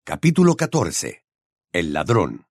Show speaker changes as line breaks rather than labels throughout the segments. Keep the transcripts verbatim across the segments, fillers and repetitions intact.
Capítulo catorce. El ladrón.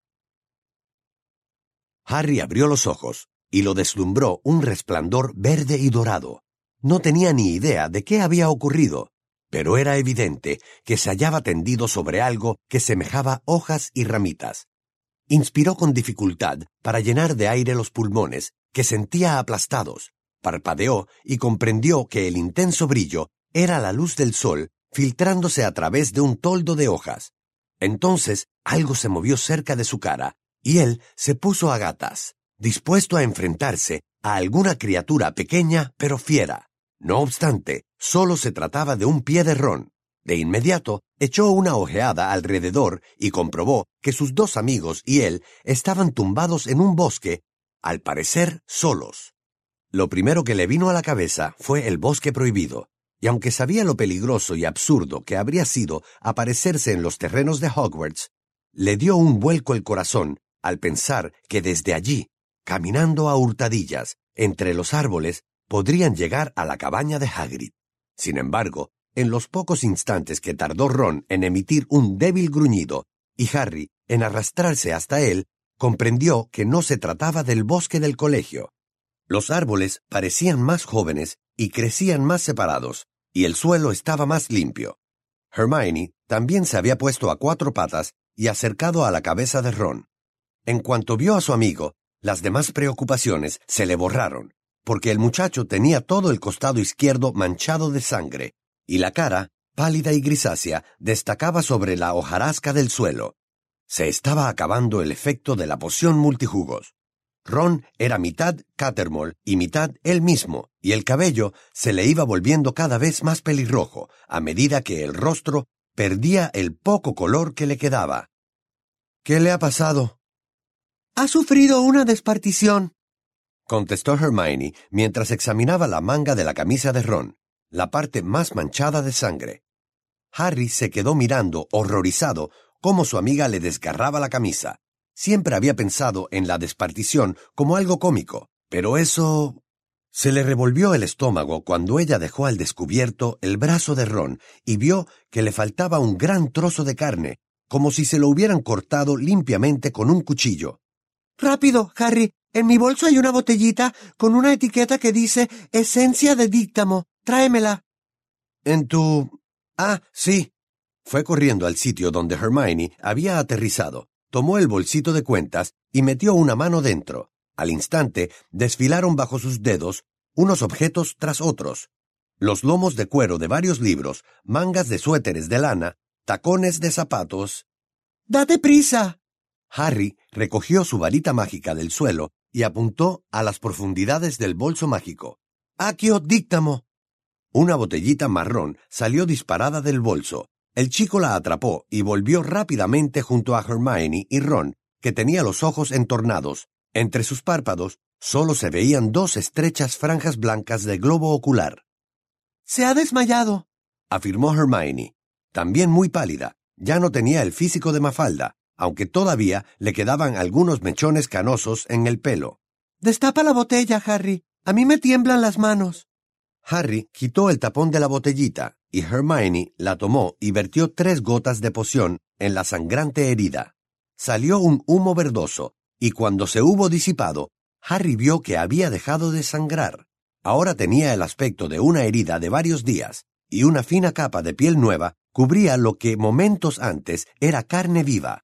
Harry abrió los ojos y lo deslumbró un resplandor verde y dorado. No tenía ni idea de qué había ocurrido, pero era evidente que se hallaba tendido sobre algo que semejaba hojas y ramitas. Inspiró con dificultad para llenar de aire los pulmones, que sentía aplastados. Parpadeó y comprendió que el intenso brillo era la luz del sol filtrándose a través de un toldo de hojas. Entonces algo se movió cerca de su cara, y él se puso a gatas, dispuesto a enfrentarse a alguna criatura pequeña pero fiera. No obstante, solo se trataba de un pie de Ron. De inmediato echó una ojeada alrededor y comprobó que sus dos amigos y él estaban tumbados en un bosque, al parecer solos. Lo primero que le vino a la cabeza fue el bosque prohibido, y aunque sabía lo peligroso y absurdo que habría sido aparecerse en los terrenos de Hogwarts, le dio un vuelco el corazón al pensar que desde allí, caminando a hurtadillas entre los árboles, podrían llegar a la cabaña de Hagrid. Sin embargo, en los pocos instantes que tardó Ron en emitir un débil gruñido y Harry en arrastrarse hasta él, comprendió que no se trataba del bosque del colegio. Los árboles parecían más jóvenes y crecían más separados, y el suelo estaba más limpio. Hermione también se había puesto a cuatro patas y acercado a la cabeza de Ron. En cuanto vio a su amigo, las demás preocupaciones se le borraron, porque el muchacho tenía todo el costado izquierdo manchado de sangre, y la cara, pálida y grisácea, destacaba sobre la hojarasca del suelo. Se estaba acabando el efecto de la poción multijugos. Ron era mitad Cattermole y mitad él mismo, y el cabello se le iba volviendo cada vez más pelirrojo, a medida que el rostro perdía el poco color que le quedaba. —¿Qué le ha pasado?
—Ha sufrido una despartición
—contestó Hermione mientras examinaba la manga de la camisa de Ron, la parte más manchada de sangre. Harry se quedó mirando, horrorizado, cómo su amiga le desgarraba la camisa. Siempre había pensado en la despartición como algo cómico, pero eso... Se le revolvió el estómago cuando ella dejó al descubierto el brazo de Ron y vio que le faltaba un gran trozo de carne, como si se lo hubieran cortado limpiamente con un cuchillo.
—Rápido, Harry, en mi bolso hay una botellita con una etiqueta que dice Esencia de Díctamo. Tráemela.
—¿En tu...? Ah, sí. Fue corriendo al sitio donde Hermione había aterrizado. Tomó el bolsito de cuentas y metió una mano dentro. Al instante, desfilaron bajo sus dedos unos objetos tras otros. Los lomos de cuero de varios libros, mangas de suéteres de lana, tacones de zapatos.
¡Date prisa!
Harry recogió su varita mágica del suelo y apuntó a las profundidades del bolso mágico. ¡Accio Díctamo! Una botellita marrón salió disparada del bolso. El chico la atrapó y volvió rápidamente junto a Hermione y Ron, que tenía los ojos entornados. Entre sus párpados solo se veían dos estrechas franjas blancas de globo ocular.
—Se ha desmayado
—afirmó Hermione, también muy pálida. Ya no tenía el físico de Mafalda, aunque todavía le quedaban algunos mechones canosos en el pelo.
—Destapa la botella, Harry. A mí me tiemblan las manos.
Harry quitó el tapón de la botellita y Hermione la tomó y vertió tres gotas de poción en la sangrante herida. Salió un humo verdoso, y cuando se hubo disipado, Harry vio que había dejado de sangrar. Ahora tenía el aspecto de una herida de varios días, y una fina capa de piel nueva cubría lo que momentos antes era carne viva.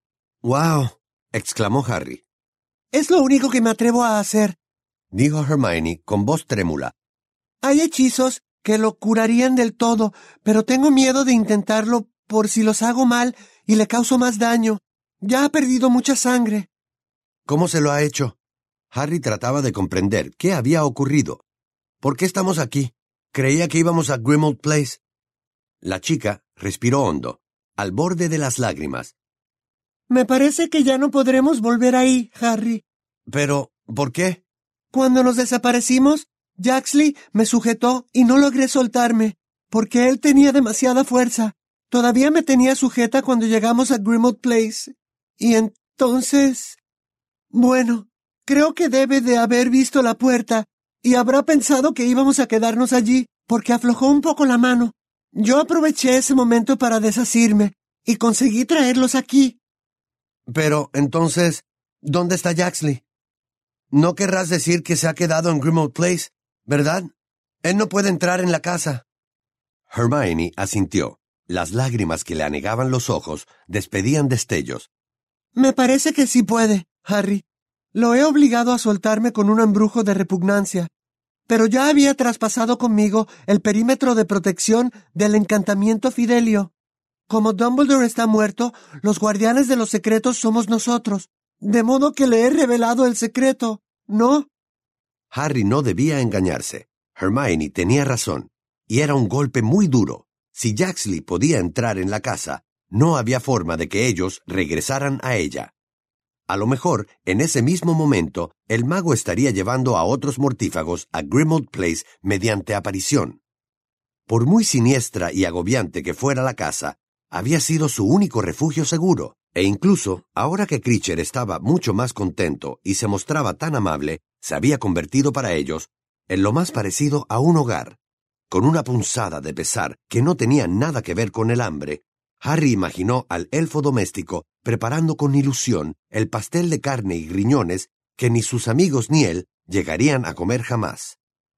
—¡Wow! —exclamó Harry.
—Es lo único que me atrevo a hacer
—dijo Hermione con voz trémula.
—Hay hechizos que lo curarían del todo, pero tengo miedo de intentarlo por si los hago mal y le causo más daño. Ya ha perdido mucha sangre.
—¿Cómo se lo ha hecho? Harry trataba de comprender qué había ocurrido. —¿Por qué estamos aquí? Creía que íbamos a Grimmauld Place. La chica respiró hondo, al borde de las lágrimas.
—Me parece que ya no podremos volver ahí, Harry.
—¿Pero por qué?
Cuando nos desaparecimos, Jaxley me sujetó y no logré soltarme, porque él tenía demasiada fuerza. Todavía me tenía sujeta cuando llegamos a Grimmauld Place. Y entonces... Bueno, creo que debe de haber visto la puerta y habrá pensado que íbamos a quedarnos allí, porque aflojó un poco la mano. Yo aproveché ese momento para desasirme, y conseguí traerlos aquí.
Pero, entonces, ¿dónde está Jaxley? No querrás decir que se ha quedado en Grimmauld Place, ¿verdad? Él no puede entrar en la casa. Hermione asintió. Las lágrimas que le anegaban los ojos despedían destellos.
Me parece que sí puede, Harry. Lo he obligado a soltarme con un embrujo de repugnancia, pero ya había traspasado conmigo el perímetro de protección del encantamiento Fidelio. Como Dumbledore está muerto, los guardianes de los secretos somos nosotros, de modo que le he revelado el secreto, ¿no?
Harry no debía engañarse. Hermione tenía razón, y era un golpe muy duro. Si Jaxley podía entrar en la casa, no había forma de que ellos regresaran a ella. A lo mejor, en ese mismo momento, el mago estaría llevando a otros mortífagos a Grimmauld Place mediante aparición. Por muy siniestra y agobiante que fuera la casa, había sido su único refugio seguro, e incluso, ahora que Critcher estaba mucho más contento y se mostraba tan amable, se había convertido para ellos en lo más parecido a un hogar. Con una punzada de pesar que no tenía nada que ver con el hambre, Harry imaginó al elfo doméstico preparando con ilusión el pastel de carne y riñones que ni sus amigos ni él llegarían a comer jamás.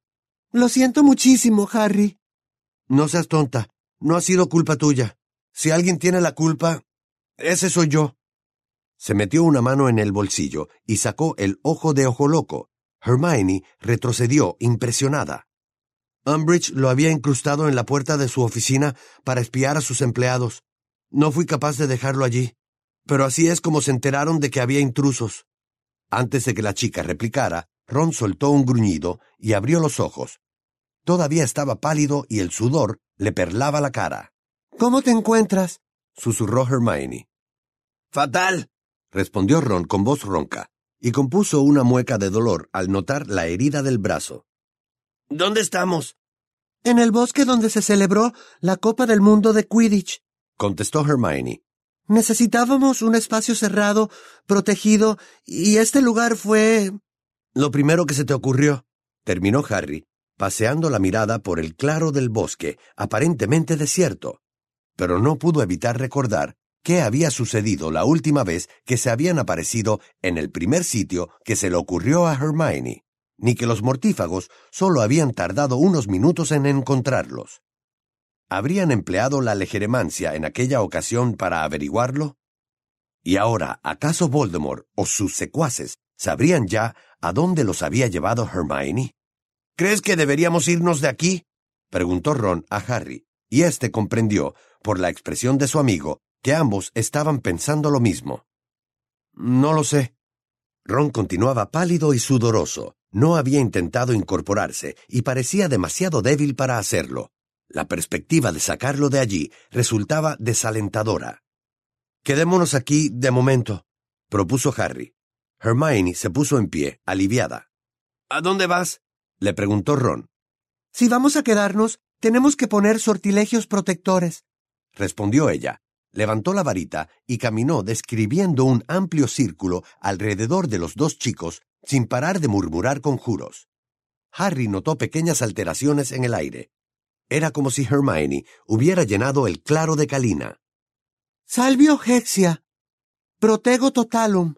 Lo siento muchísimo, Harry.
No seas tonta, no ha sido culpa tuya. Si alguien tiene la culpa, ese soy yo. Se metió una mano en el bolsillo y sacó el ojo de ojo loco. Hermione retrocedió impresionada. Umbridge lo había incrustado en la puerta de su oficina para espiar a sus empleados. No fui capaz de dejarlo allí, pero así es como se enteraron de que había intrusos. Antes de que la chica replicara, Ron soltó un gruñido y abrió los ojos. Todavía estaba pálido y el sudor le perlaba la cara.
¿Cómo te encuentras?,
susurró Hermione. Fatal, respondió Ron con voz ronca, y compuso una mueca de dolor al notar la herida del brazo. ¿Dónde estamos?
En el bosque donde se celebró la Copa del Mundo de Quidditch,
contestó Hermione.
Necesitábamos un espacio cerrado, protegido, y este lugar fue...
Lo primero que se te ocurrió, terminó Harry, paseando la mirada por el claro del bosque, aparentemente desierto, pero no pudo evitar recordar qué había sucedido la última vez que se habían aparecido en el primer sitio que se le ocurrió a Hermione, ni que los mortífagos solo habían tardado unos minutos en encontrarlos. ¿Habrían empleado la legeremancia en aquella ocasión para averiguarlo? Y ahora, ¿acaso Voldemort o sus secuaces sabrían ya a dónde los había llevado Hermione? ¿Crees que deberíamos irnos de aquí?, preguntó Ron a Harry, y éste comprendió, por la expresión de su amigo, que ambos estaban pensando lo mismo. No lo sé. Ron continuaba pálido y sudoroso. No había intentado incorporarse y parecía demasiado débil para hacerlo. La perspectiva de sacarlo de allí resultaba desalentadora. «Quedémonos aquí de momento», propuso Harry. Hermione se puso en pie, aliviada. «¿A dónde vas?», le preguntó Ron.
«Si vamos a quedarnos, tenemos que poner sortilegios protectores»,
respondió ella. Levantó la varita y caminó describiendo un amplio círculo alrededor de los dos chicos sin parar de murmurar conjuros. Harry notó pequeñas alteraciones en el aire. Era como si Hermione hubiera llenado el claro de calina.
«Salvio Hexia, Protego Totalum,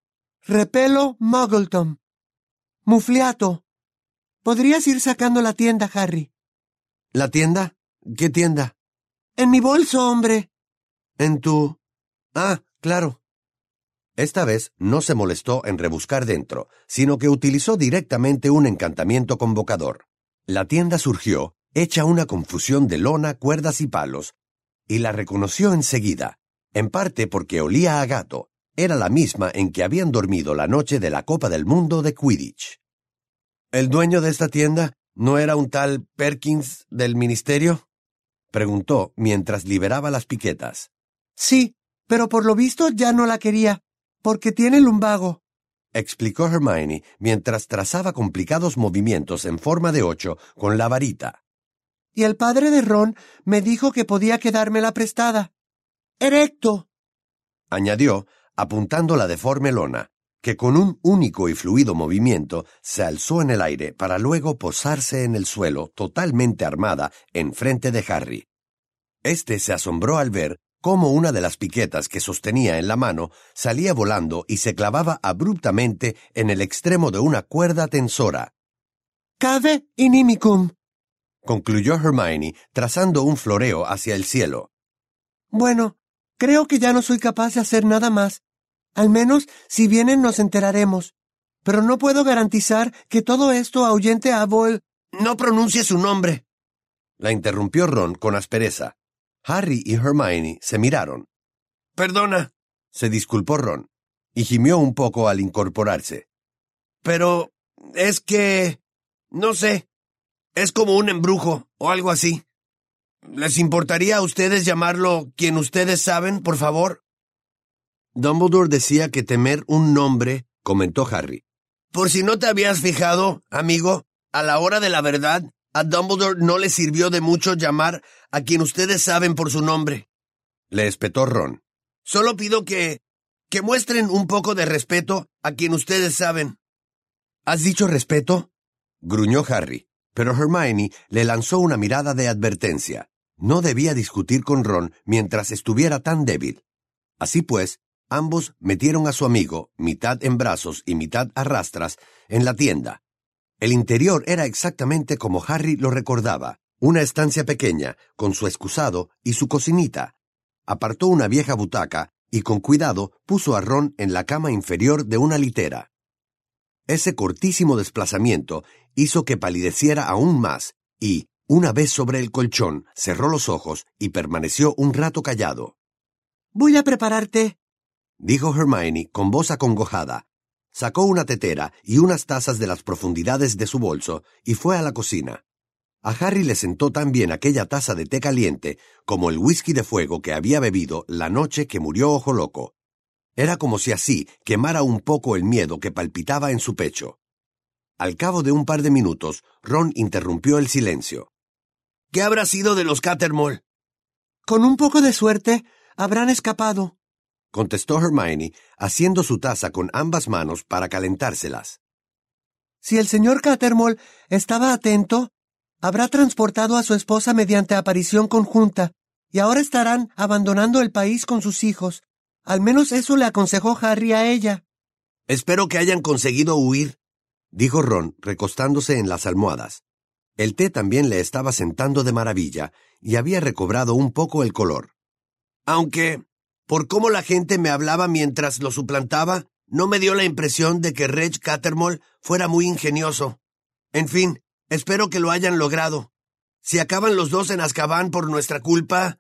Repelo Muggleton, Mufliato». Podrías ir sacando la tienda, Harry.
¿La tienda? ¿Qué tienda?
En mi bolso, hombre.
¿En tu...? Ah, claro. Esta vez no se molestó en rebuscar dentro, sino que utilizó directamente un encantamiento convocador. La tienda surgió, hecha una confusión de lona, cuerdas y palos, y la reconoció enseguida, en parte porque olía a gato. Era la misma en que habían dormido la noche de la Copa del Mundo de Quidditch. ¿El dueño de esta tienda no era un tal Perkins del ministerio?, preguntó mientras liberaba las piquetas.
Sí, pero por lo visto ya no la quería, porque tiene lumbago,
explicó Hermione mientras trazaba complicados movimientos en forma de ocho con la varita.
Y el padre de Ron me dijo que podía quedármela prestada. Erecto,
añadió, apuntando la deforme lona, que con un único y fluido movimiento se alzó en el aire para luego posarse en el suelo totalmente armada enfrente de Harry. Este se asombró al ver cómo una de las piquetas que sostenía en la mano salía volando y se clavaba abruptamente en el extremo de una cuerda tensora.
«Cave inimicum»,
concluyó Hermione, trazando un floreo hacia el cielo.
«Bueno, creo que ya no soy capaz de hacer nada más. Al menos, si vienen nos enteraremos. Pero no puedo garantizar que todo esto ahuyente a Vol...»
«No pronuncie su nombre», la interrumpió Ron con aspereza. Harry y Hermione se miraron. «Perdona», se disculpó Ron, y gimió un poco al incorporarse. «Pero es que... no sé, es como un embrujo o algo así. ¿Les importaría a ustedes llamarlo quien ustedes saben, por favor?» Dumbledore decía que temer un nombre, comentó Harry. «Por si no te habías fijado, amigo, a la hora de la verdad, a Dumbledore no le sirvió de mucho llamar a quien ustedes saben por su nombre», le espetó Ron. «Solo pido que... que muestren un poco de respeto a quien ustedes saben». «¿Has dicho respeto?», gruñó Harry, pero Hermione le lanzó una mirada de advertencia. No debía discutir con Ron mientras estuviera tan débil. Así pues, ambos metieron a su amigo, mitad en brazos y mitad a rastras, en la tienda. El interior era exactamente como Harry lo recordaba, una estancia pequeña, con su excusado y su cocinita. Apartó una vieja butaca y con cuidado puso a Ron en la cama inferior de una litera. Ese cortísimo desplazamiento hizo que palideciera aún más y, una vez sobre el colchón, cerró los ojos y permaneció un rato callado.
«Voy a prepararte»,
dijo Hermione con voz acongojada. Sacó una tetera y unas tazas de las profundidades de su bolso y fue a la cocina. A Harry le sentó tan bien aquella taza de té caliente como el whisky de fuego que había bebido la noche que murió Ojo Loco. Era como si así quemara un poco el miedo que palpitaba en su pecho. Al cabo de un par de minutos, Ron interrumpió el silencio. «¿Qué habrá sido de los Cattermole?»
«Con un poco de suerte, habrán escapado»,
contestó Hermione, haciendo su taza con ambas manos para calentárselas.
«Si el señor Cattermole estaba atento, habrá transportado a su esposa mediante aparición conjunta, y ahora estarán abandonando el país con sus hijos. Al menos eso le aconsejó Harry a ella».
«Espero que hayan conseguido huir», dijo Ron, recostándose en las almohadas. El té también le estaba sentando de maravilla, y había recobrado un poco el color. «Aunque, por cómo la gente me hablaba mientras lo suplantaba, no me dio la impresión de que Reg Cattermole fuera muy ingenioso. En fin, espero que lo hayan logrado. Si acaban los dos en Azkaban por nuestra culpa...»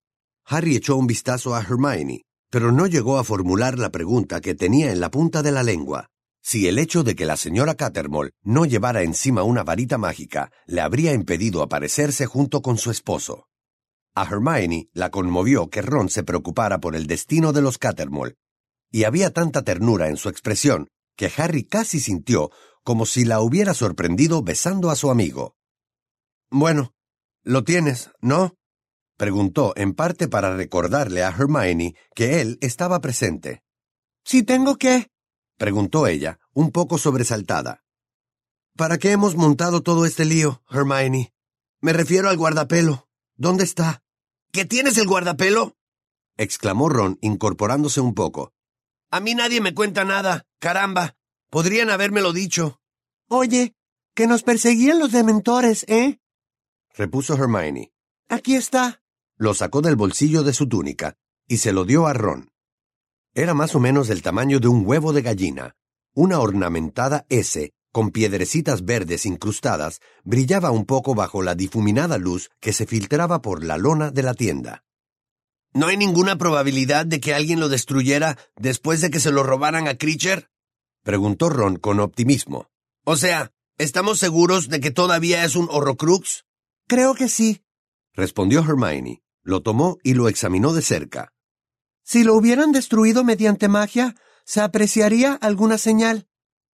Harry echó un vistazo a Hermione, pero no llegó a formular la pregunta que tenía en la punta de la lengua. Si el hecho de que la señora Cattermole no llevara encima una varita mágica le habría impedido aparecerse junto con su esposo. A Hermione la conmovió que Ron se preocupara por el destino de los Cattermole, y había tanta ternura en su expresión que Harry casi sintió como si la hubiera sorprendido besando a su amigo. «Bueno, lo tienes, ¿no?», preguntó en parte para recordarle a Hermione que él estaba presente.
«¿Si tengo qué?»,
preguntó ella, un poco sobresaltada. «¿Para qué hemos montado todo este lío, Hermione? Me refiero al guardapelo. ¿Dónde está?» «¿Que tienes el guardapelo?», exclamó Ron, incorporándose un poco. «A mí nadie me cuenta nada, caramba. Podrían habérmelo dicho».
«Oye, que nos perseguían los dementores, ¿eh?»,
repuso Hermione.
«Aquí está».
Lo sacó del bolsillo de su túnica y se lo dio a Ron. Era más o menos del tamaño de un huevo de gallina. Una ornamentada S, con piedrecitas verdes incrustadas, brillaba un poco bajo la difuminada luz que se filtraba por la lona de la tienda. «¿No hay ninguna probabilidad de que alguien lo destruyera después de que se lo robaran a Kreacher?», preguntó Ron con optimismo. «O sea, ¿estamos seguros de que todavía es un Horrocrux?»
«Creo que sí»,
respondió Hermione. Lo tomó y lo examinó de cerca.
«Si lo hubieran destruido mediante magia, se apreciaría alguna señal».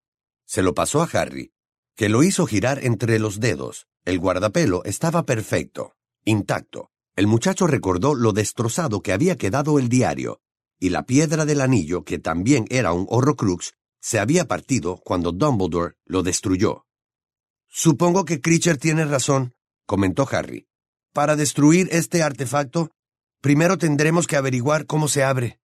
Se lo pasó a Harry, que lo hizo girar entre los dedos. El guardapelo estaba perfecto, intacto. El muchacho recordó lo destrozado que había quedado el diario, y la piedra del anillo, que también era un Horrocrux, se había partido cuando Dumbledore lo destruyó. «Supongo que Kreacher tiene razón», comentó Harry. «Para destruir este artefacto, Primero tendremos que averiguar cómo se abre.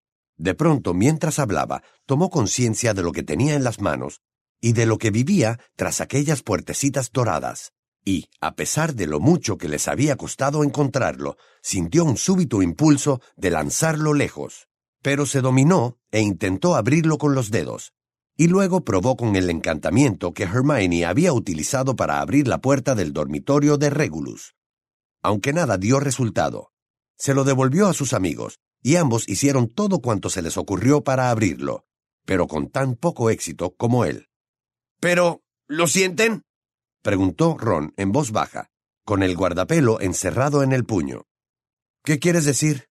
De pronto, mientras hablaba, tomó conciencia de lo que tenía en las manos y de lo que vivía tras aquellas puertecitas doradas. Y, a pesar de lo mucho que les había costado encontrarlo, sintió un súbito impulso de lanzarlo lejos. Pero se dominó e intentó abrirlo con los dedos. Y luego probó con el encantamiento que Hermione había utilizado para abrir la puerta del dormitorio de Regulus. Aunque nada dio resultado, se lo devolvió a sus amigos, y ambos hicieron todo cuanto se les ocurrió para abrirlo, pero con tan poco éxito como él. «¿Pero lo sienten?», preguntó Ron en voz baja, con el guardapelo encerrado en el puño. «¿Qué quieres decir?».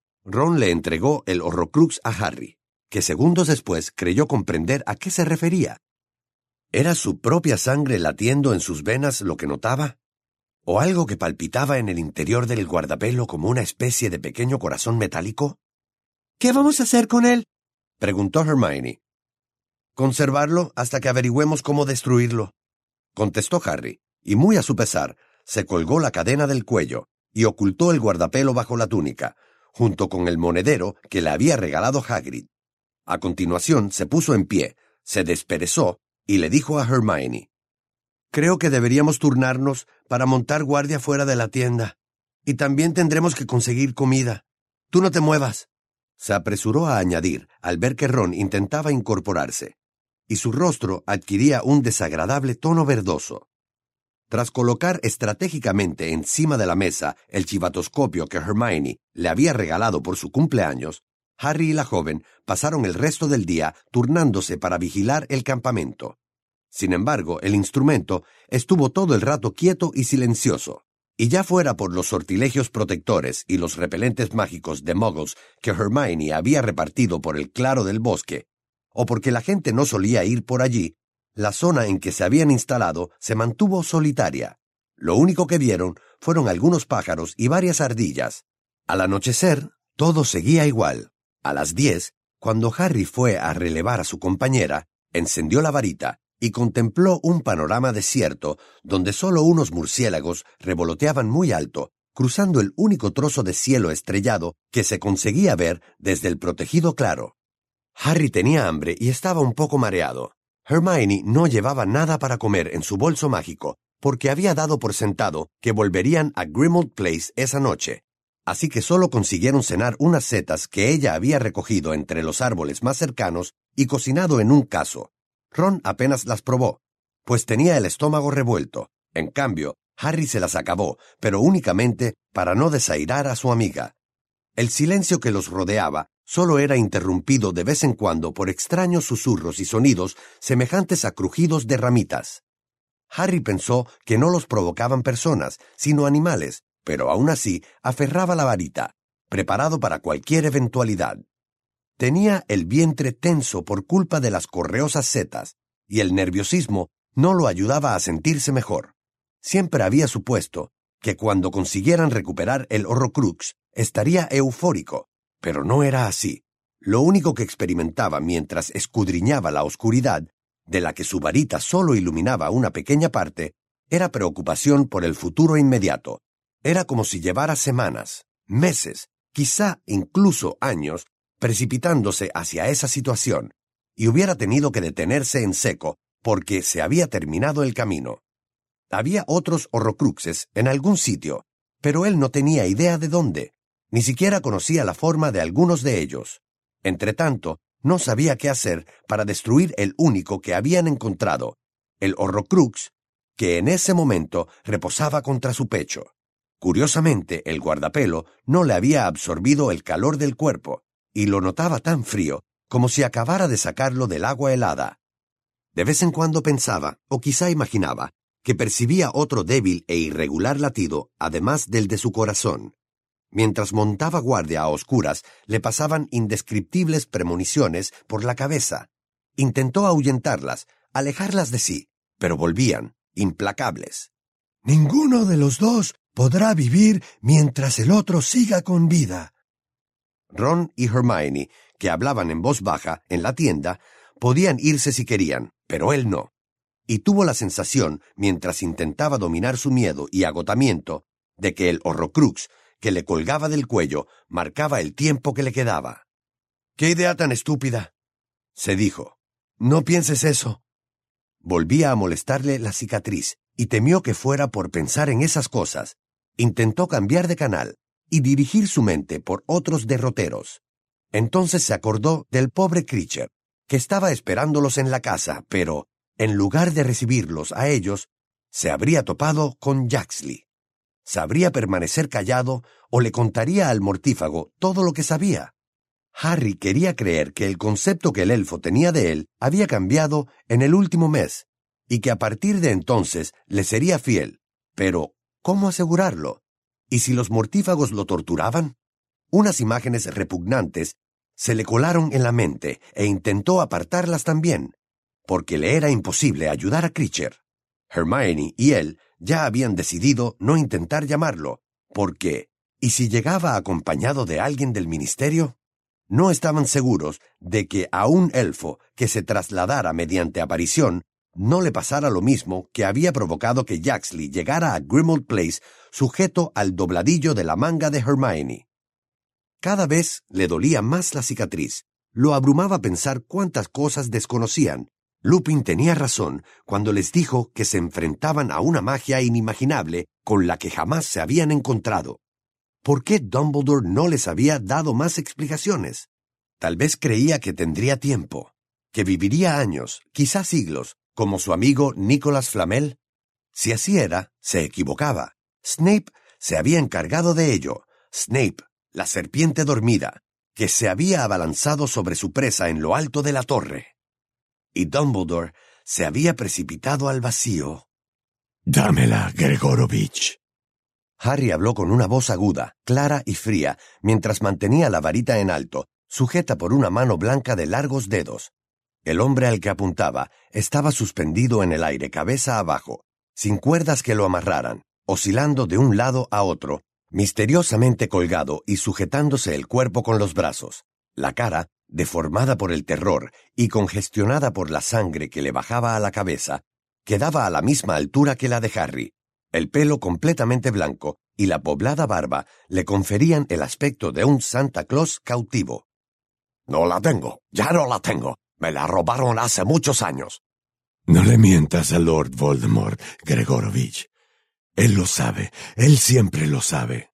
Ron le entregó el Horrocrux a Harry, que segundos después creyó comprender a qué se refería. ¿Era su propia sangre latiendo en sus venas lo que notaba? ¿O algo que palpitaba en el interior del guardapelo como una especie de pequeño corazón metálico?
¿Qué vamos a hacer con él?,
preguntó Hermione. «Conservarlo hasta que averigüemos cómo destruirlo», contestó Harry, y muy a su pesar, se colgó la cadena del cuello y ocultó el guardapelo bajo la túnica, junto con el monedero que le había regalado Hagrid. A continuación se puso en pie, se desperezó y le dijo a Hermione: «Creo que deberíamos turnarnos para montar guardia fuera de la tienda. Y también tendremos que conseguir comida. Tú no te muevas», se apresuró a añadir al ver que Ron intentaba incorporarse, y su rostro adquiría un desagradable tono verdoso. Tras colocar estratégicamente encima de la mesa el chivatoscopio que Hermione le había regalado por su cumpleaños, Harry y la joven pasaron el resto del día turnándose para vigilar el campamento. Sin embargo, el instrumento estuvo todo el rato quieto y silencioso, y ya fuera por los sortilegios protectores y los repelentes mágicos de muggles que Hermione había repartido por el claro del bosque, o porque la gente no solía ir por allí, la zona en que se habían instalado se mantuvo solitaria. Lo único que vieron fueron algunos pájaros y varias ardillas. Al anochecer, todo seguía igual. A las diez, cuando Harry fue a relevar a su compañera, encendió la varita y contempló un panorama desierto donde solo unos murciélagos revoloteaban muy alto, cruzando el único trozo de cielo estrellado que se conseguía ver desde el protegido claro. Harry tenía hambre y estaba un poco mareado. Hermione no llevaba nada para comer en su bolso mágico, porque había dado por sentado que volverían a Grimmauld Place esa noche, así que solo consiguieron cenar unas setas que ella había recogido entre los árboles más cercanos y cocinado en un cazo. Ron apenas las probó, pues tenía el estómago revuelto. En cambio, Harry se las acabó, pero únicamente para no desairar a su amiga. El silencio que los rodeaba solo era interrumpido de vez en cuando por extraños susurros y sonidos semejantes a crujidos de ramitas. Harry pensó que no los provocaban personas, sino animales, pero aún así aferraba la varita, preparado para cualquier eventualidad. Tenía el vientre tenso por culpa de las correosas setas, y el nerviosismo no lo ayudaba a sentirse mejor. Siempre había supuesto que cuando consiguieran recuperar el Horrocrux estaría eufórico, pero no era así. Lo único que experimentaba mientras escudriñaba la oscuridad, de la que su varita solo iluminaba una pequeña parte, era preocupación por el futuro inmediato. Era como si llevara semanas, meses, quizá incluso años, precipitándose hacia esa situación, y hubiera tenido que detenerse en seco porque se había terminado el camino. Había otros Horrocruxes en algún sitio, pero él no tenía idea de dónde. Ni siquiera conocía la forma de algunos de ellos. Entretanto, no sabía qué hacer para destruir el único que habían encontrado, el Horrocrux, que en ese momento reposaba contra su pecho. Curiosamente, el guardapelo no le había absorbido el calor del cuerpo, y lo notaba tan frío como si acabara de sacarlo del agua helada. De vez en cuando pensaba, o quizá imaginaba, que percibía otro débil e irregular latido, además del de su corazón. Mientras montaba guardia a oscuras, le pasaban indescriptibles premoniciones por la cabeza. Intentó ahuyentarlas, alejarlas de sí, pero volvían, implacables. «Ninguno de los dos podrá vivir mientras el otro siga con vida». Ron y Hermione, que hablaban en voz baja en la tienda, podían irse si querían, pero él no. Y tuvo la sensación, mientras intentaba dominar su miedo y agotamiento, de que el Horrocrux que le colgaba del cuello marcaba el tiempo que le quedaba. «¡Qué idea tan estúpida!», se dijo. «No pienses eso». Volvía a molestarle la cicatriz y temió que fuera por pensar en esas cosas. Intentó cambiar de canal y dirigir su mente por otros derroteros. Entonces se acordó del pobre Creature, que estaba esperándolos en la casa, pero, en lugar de recibirlos a ellos, se habría topado con Jaxley. ¿Sabría permanecer callado o le contaría al mortífago todo lo que sabía? Harry quería creer que el concepto que el elfo tenía de él había cambiado en el último mes, y que a partir de entonces le sería fiel. Pero, ¿cómo asegurarlo? ¿Y si los mortífagos lo torturaban? Unas imágenes repugnantes se le colaron en la mente e intentó apartarlas también, porque le era imposible ayudar a Creature. Hermione y él ya habían decidido no intentar llamarlo, porque, ¿y si llegaba acompañado de alguien del ministerio? No estaban seguros de que a un elfo que se trasladara mediante aparición no le pasara lo mismo que había provocado que Jaxley llegara a Grimmauld Place sujeto al dobladillo de la manga de Hermione. Cada vez le dolía más la cicatriz. Lo abrumaba pensar cuántas cosas desconocían. Lupin tenía razón cuando les dijo que se enfrentaban a una magia inimaginable con la que jamás se habían encontrado. ¿Por qué Dumbledore no les había dado más explicaciones? Tal vez creía que tendría tiempo, que viviría años, quizás siglos, como su amigo Nicolas Flamel. Si así era, se equivocaba. Snape se había encargado de ello. Snape, la serpiente dormida, que se había abalanzado sobre su presa en lo alto de la torre. Y Dumbledore se había precipitado al vacío.
«Dámela, Gregorovich».
Harry habló con una voz aguda, clara y fría, mientras mantenía la varita en alto, sujeta por una mano blanca de largos dedos. El hombre al que apuntaba estaba suspendido en el aire cabeza abajo, sin cuerdas que lo amarraran, oscilando de un lado a otro, misteriosamente colgado y sujetándose el cuerpo con los brazos. La cara, deformada por el terror y congestionada por la sangre que le bajaba a la cabeza, quedaba a la misma altura que la de Harry. El pelo completamente blanco y la poblada barba le conferían el aspecto de un Santa Claus cautivo.
«No la tengo, ya no la tengo. Me la robaron hace muchos años». «No le mientas a Lord Voldemort, Gregorovich. Él lo sabe, él siempre lo sabe».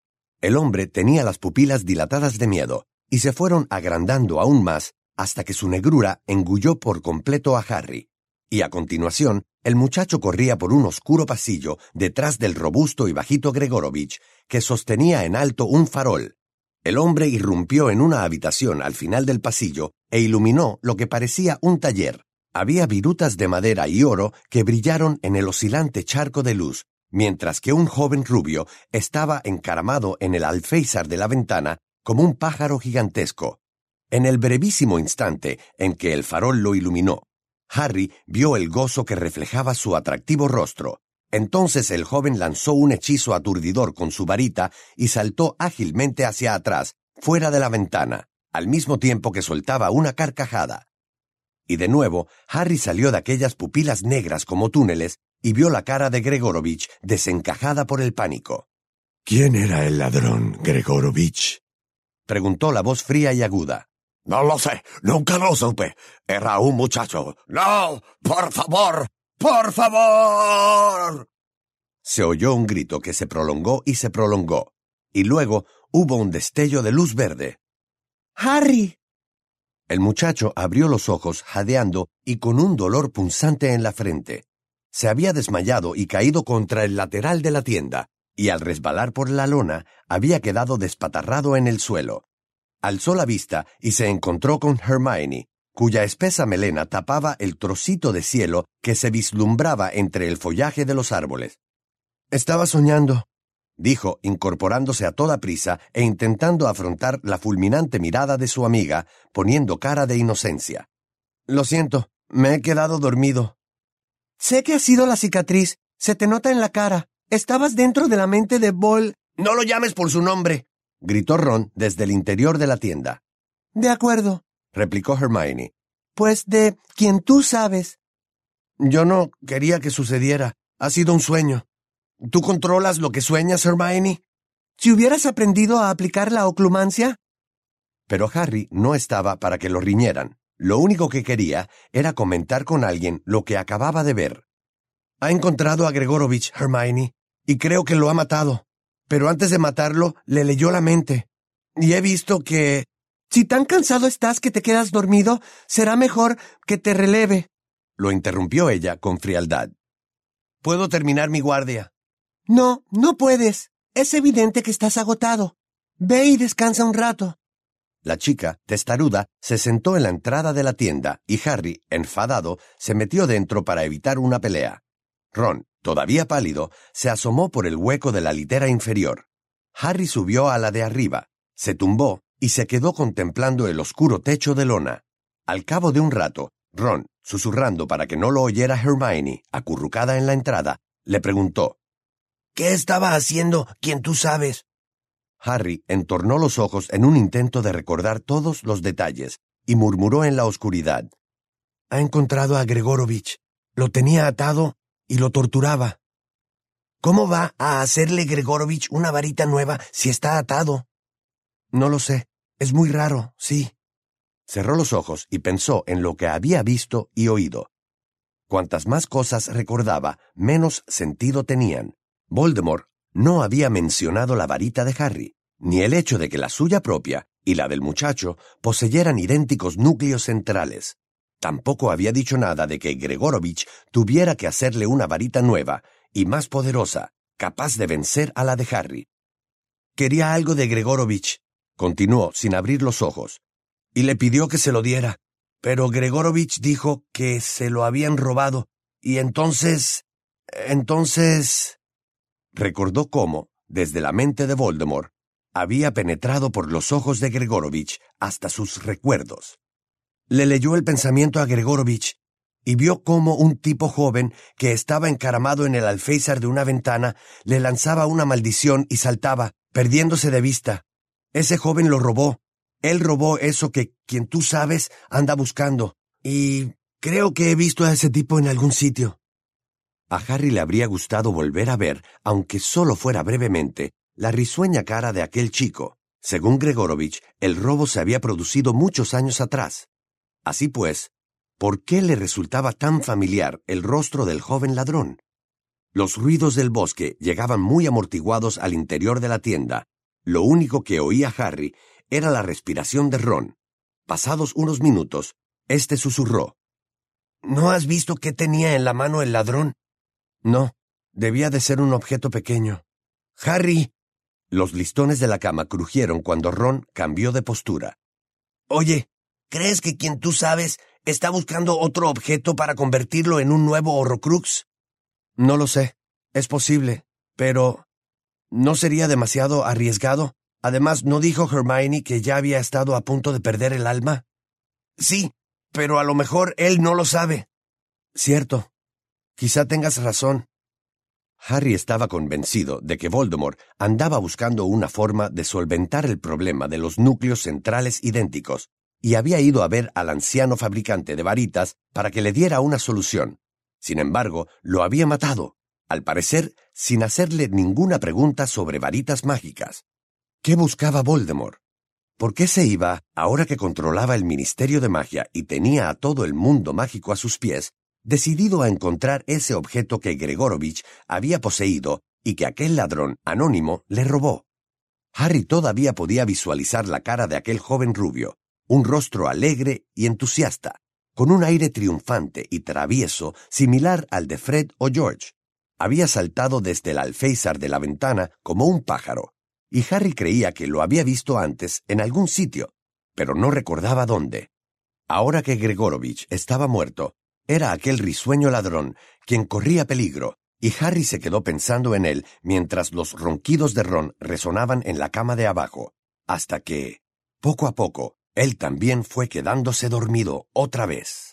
El hombre tenía las pupilas dilatadas de miedo y se fueron agrandando aún más hasta que su negrura engulló por completo a Harry. Y a continuación, el muchacho corría por un oscuro pasillo detrás del robusto y bajito Gregorovich, que sostenía en alto un farol. El hombre irrumpió en una habitación al final del pasillo e iluminó lo que parecía un taller. Había virutas de madera y oro que brillaron en el oscilante charco de luz, mientras que un joven rubio estaba encaramado en el alféizar de la ventana como un pájaro gigantesco. En el brevísimo instante en que el farol lo iluminó, Harry vio el gozo que reflejaba su atractivo rostro. Entonces el joven lanzó un hechizo aturdidor con su varita y saltó ágilmente hacia atrás, fuera de la ventana, al mismo tiempo que soltaba una carcajada. Y de nuevo, Harry salió de aquellas pupilas negras como túneles y vio la cara de Gregorovich desencajada por el pánico.
«¿Quién era el ladrón, Gregorovich?»,
preguntó la voz fría y aguda.
«No lo sé, nunca lo supe. Era un muchacho. ¡No! ¡Por favor! ¡Por favor!».
Se oyó un grito que se prolongó y se prolongó, y luego hubo un destello de luz verde.
¡Harry!
El muchacho abrió los ojos jadeando y con un dolor punzante en la frente. Se había desmayado y caído contra el lateral de la tienda, y al resbalar por la lona había quedado despatarrado en el suelo. Alzó la vista y se encontró con Hermione, cuya espesa melena tapaba el trocito de cielo que se vislumbraba entre el follaje de los árboles. «Estaba soñando», dijo, incorporándose a toda prisa e intentando afrontar la fulminante mirada de su amiga, poniendo cara de inocencia. «Lo siento, me he quedado dormido».
«Sé que ha sido la cicatriz. Se te nota en la cara. Estabas dentro de la mente de Vol...»
«No lo llames por su nombre», gritó Ron desde el interior de la tienda.
«De acuerdo»,
replicó Hermione.
«Pues de quien tú sabes».
«Yo no quería que sucediera. Ha sido un sueño». «¿Tú controlas lo que sueñas, Hermione?».
Si hubieras aprendido a aplicar la oclumancia.
Pero Harry no estaba para que lo riñeran. Lo único que quería era comentar con alguien lo que acababa de ver. Ha encontrado a Gregorovich, Hermione, y creo que lo ha matado. Pero antes de matarlo, le leyó la mente. Y he visto que...
Si tan cansado estás que te quedas dormido, será mejor que te releve.
Lo interrumpió ella con frialdad. ¿Puedo terminar mi guardia?
No, no puedes. Es evidente que estás agotado. Ve y descansa un rato.
La chica, testaruda, se sentó en la entrada de la tienda y Harry, enfadado, se metió dentro para evitar una pelea. Ron, todavía pálido, se asomó por el hueco de la litera inferior. Harry subió a la de arriba, se tumbó y se quedó contemplando el oscuro techo de lona. Al cabo de un rato, Ron, susurrando para que no lo oyera Hermione, acurrucada en la entrada, le preguntó: ¿Qué estaba haciendo quien tú sabes? Harry entornó los ojos en un intento de recordar todos los detalles y murmuró en la oscuridad: Ha encontrado a Gregorovich. Lo tenía atado y lo torturaba. ¿Cómo va a hacerle Gregorovich una varita nueva si está atado? No lo sé. Es muy raro, sí. Cerró los ojos y pensó en lo que había visto y oído. Cuantas más cosas recordaba, menos sentido tenían. Voldemort no había mencionado la varita de Harry, ni el hecho de que la suya propia y la del muchacho poseyeran idénticos núcleos centrales. Tampoco había dicho nada de que Gregorovich tuviera que hacerle una varita nueva y más poderosa, capaz de vencer a la de Harry. Quería algo de Gregorovich, continuó sin abrir los ojos, y le pidió que se lo diera, pero Gregorovich dijo que se lo habían robado, y entonces... entonces... Recordó cómo, desde la mente de Voldemort, había penetrado por los ojos de Gregorovich hasta sus recuerdos. Le leyó el pensamiento a Gregorovich y vio cómo un tipo joven que estaba encaramado en el alféizar de una ventana le lanzaba una maldición y saltaba, perdiéndose de vista. Ese joven lo robó. Él robó eso que quien tú sabes anda buscando. Y creo que he visto a ese tipo en algún sitio. A Harry le habría gustado volver a ver, aunque solo fuera brevemente, la risueña cara de aquel chico. Según Gregorovich, el robo se había producido muchos años atrás. Así pues, ¿por qué le resultaba tan familiar el rostro del joven ladrón? Los ruidos del bosque llegaban muy amortiguados al interior de la tienda. Lo único que oía Harry era la respiración de Ron. Pasados unos minutos, éste susurró: ¿No has visto qué tenía en la mano el ladrón? No, debía de ser un objeto pequeño. ¡Harry! Los listones de la cama crujieron cuando Ron cambió de postura. Oye, ¿crees que quien tú sabes está buscando otro objeto para convertirlo en un nuevo Horrocrux? No lo sé. Es posible, pero... ¿no sería demasiado arriesgado? Además, ¿no dijo Hermione que ya había estado a punto de perder el alma? Sí, pero a lo mejor él no lo sabe. Cierto. Quizá tengas razón. Harry estaba convencido de que Voldemort andaba buscando una forma de solventar el problema de los núcleos centrales idénticos, y había ido a ver al anciano fabricante de varitas para que le diera una solución. Sin embargo, lo había matado, al parecer sin hacerle ninguna pregunta sobre varitas mágicas. ¿Qué buscaba Voldemort? ¿Por qué se iba, ahora que controlaba el Ministerio de Magia y tenía a todo el mundo mágico a sus pies, decidido a encontrar ese objeto que Gregorovich había poseído y que aquel ladrón anónimo le robó? Harry todavía podía visualizar la cara de aquel joven rubio, un rostro alegre y entusiasta, con un aire triunfante y travieso similar al de Fred o George. Había saltado desde el alféizar de la ventana como un pájaro, y Harry creía que lo había visto antes en algún sitio, pero no recordaba dónde. Ahora que Gregorovich estaba muerto, era aquel risueño ladrón quien corría peligro, y Harry se quedó pensando en él mientras los ronquidos de Ron resonaban en la cama de abajo, hasta que, poco a poco, él también fue quedándose dormido otra vez.